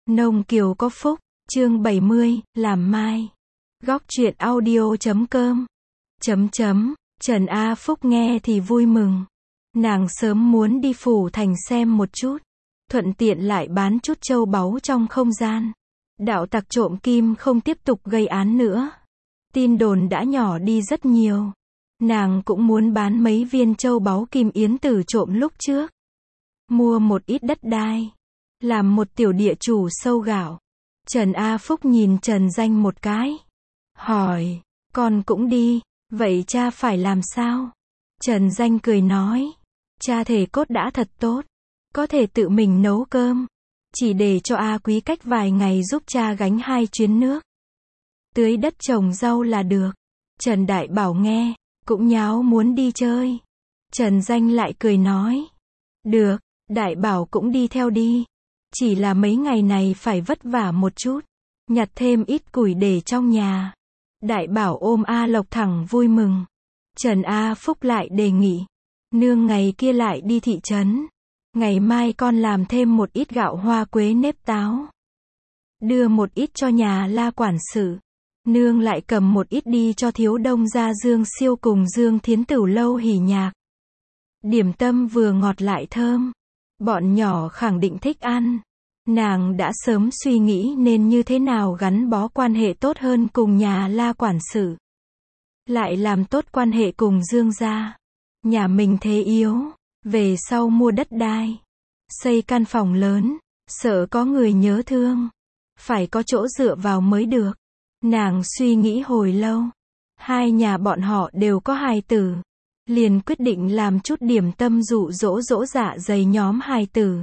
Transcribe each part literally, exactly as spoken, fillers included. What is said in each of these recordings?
Nông Kiều có phúc, chương bảy mươi, làm mai. Góc truyện audio chấm com. Chấm chấm, Trần A Phúc nghe thì vui mừng. Nàng sớm muốn đi phủ thành xem một chút, thuận tiện lại bán chút châu báu trong không gian. Đạo tặc trộm kim không tiếp tục gây án nữa. Tin đồn đã nhỏ đi rất nhiều. Nàng cũng muốn bán mấy viên châu báu kim yến tử trộm lúc trước. Mua một ít đất đai. Làm một tiểu địa chủ sâu gạo. Trần A Phúc nhìn Trần Danh một cái. Hỏi, con cũng đi, vậy cha phải làm sao? Trần Danh cười nói, cha thể cốt đã thật tốt, có thể tự mình nấu cơm. Chỉ để cho A Quý cách vài ngày giúp cha gánh hai chuyến nước. Tưới đất trồng rau là được. Trần Đại Bảo nghe, cũng nháo muốn đi chơi. Trần Danh lại cười nói, được, Đại Bảo cũng đi theo đi. Chỉ là mấy ngày này phải vất vả một chút, nhặt thêm ít củi để trong nhà. Đại Bảo ôm A Lộc thẳng vui mừng. Trần A Phúc lại đề nghị, nương ngày kia lại đi thị trấn. Ngày mai con làm thêm một ít gạo hoa quế nếp táo. Đưa một ít cho nhà La quản sự. Nương lại cầm một ít đi cho thiếu đông gia Dương Siêu cùng Dương Thiến Tửu lâu hỉ nhạc. Điểm tâm vừa ngọt lại thơm. Bọn nhỏ khẳng định thích ăn. Nàng đã sớm suy nghĩ nên như thế nào gắn bó quan hệ tốt hơn cùng nhà La quản sự. Lại làm tốt quan hệ cùng Dương gia. Nhà mình thế yếu, về sau mua đất đai. Xây căn phòng lớn, sợ có người nhớ thương. Phải có chỗ dựa vào mới được. Nàng suy nghĩ hồi lâu. Hai nhà bọn họ đều có hài tử. Liền quyết định làm chút điểm tâm dụ dỗ dỗ dạ dày nhóm hài tử.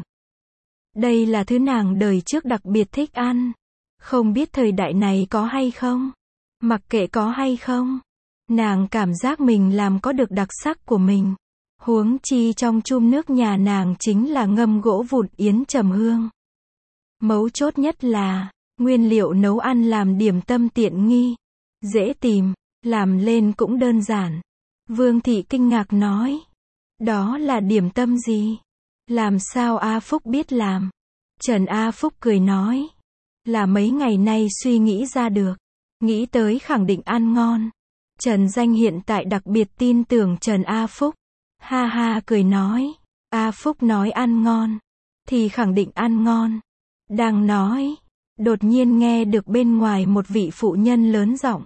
Đây là thứ nàng đời trước đặc biệt thích ăn. Không biết thời đại này có hay không. Mặc kệ có hay không. Nàng cảm giác mình làm có được đặc sắc của mình. Huống chi trong chum nước nhà nàng chính là ngâm gỗ vụn yến trầm hương. Mấu chốt nhất là, nguyên liệu nấu ăn làm điểm tâm tiện nghi. Dễ tìm, làm lên cũng đơn giản. Vương Thị kinh ngạc nói. Đó là điểm tâm gì? Làm sao A Phúc biết làm? Trần A Phúc cười nói. Là mấy ngày nay suy nghĩ ra được. Nghĩ tới khẳng định ăn ngon. Trần Danh hiện tại đặc biệt tin tưởng Trần A Phúc. Ha ha cười nói. A Phúc nói ăn ngon. Thì khẳng định ăn ngon. Đang nói. Đột nhiên nghe được bên ngoài một vị phụ nhân lớn giọng.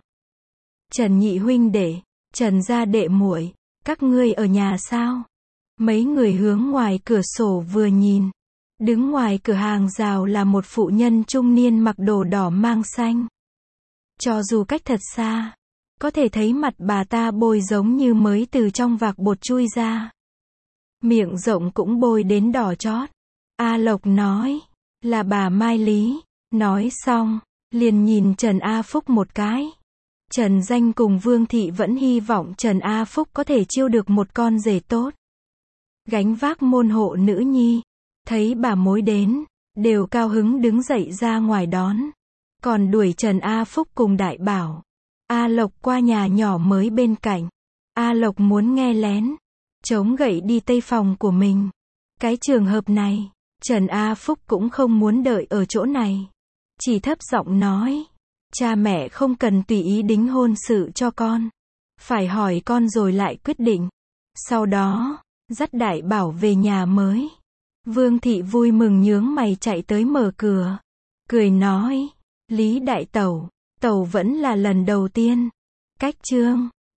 Trần nhị huynh đệ, Trần gia đệ muội, các ngươi ở nhà sao? Mấy người hướng ngoài cửa sổ vừa nhìn. Đứng ngoài cửa hàng rào là một phụ nhân trung niên mặc đồ đỏ mang xanh. Cho dù cách thật xa, có thể thấy mặt bà ta bôi giống như mới từ trong vạc bột chui ra. Miệng rộng cũng bôi đến đỏ chót. A Lộc nói, là bà Mai Lý. Nói xong, liền nhìn Trần A Phúc một cái. Trần Danh cùng Vương Thị vẫn hy vọng Trần A Phúc có thể chiêu được một con rể tốt. Gánh vác môn hộ nữ nhi. Thấy bà mối đến, đều cao hứng đứng dậy ra ngoài đón. Còn đuổi Trần A Phúc cùng Đại Bảo. A Lộc qua nhà nhỏ mới bên cạnh. A Lộc muốn nghe lén. Chống gậy đi tây phòng của mình. Cái trường hợp này, Trần A Phúc cũng không muốn đợi ở chỗ này. Chỉ thấp giọng nói. Cha mẹ không cần tùy ý đính hôn sự cho con. Phải hỏi con rồi lại quyết định. Sau đó, dắt Đại Bảo về nhà mới. Vương Thị vui mừng nhướng mày chạy tới mở cửa. Cười nói. Lý Đại Tẩu, Tẩu vẫn là lần đầu tiên. Cách chương.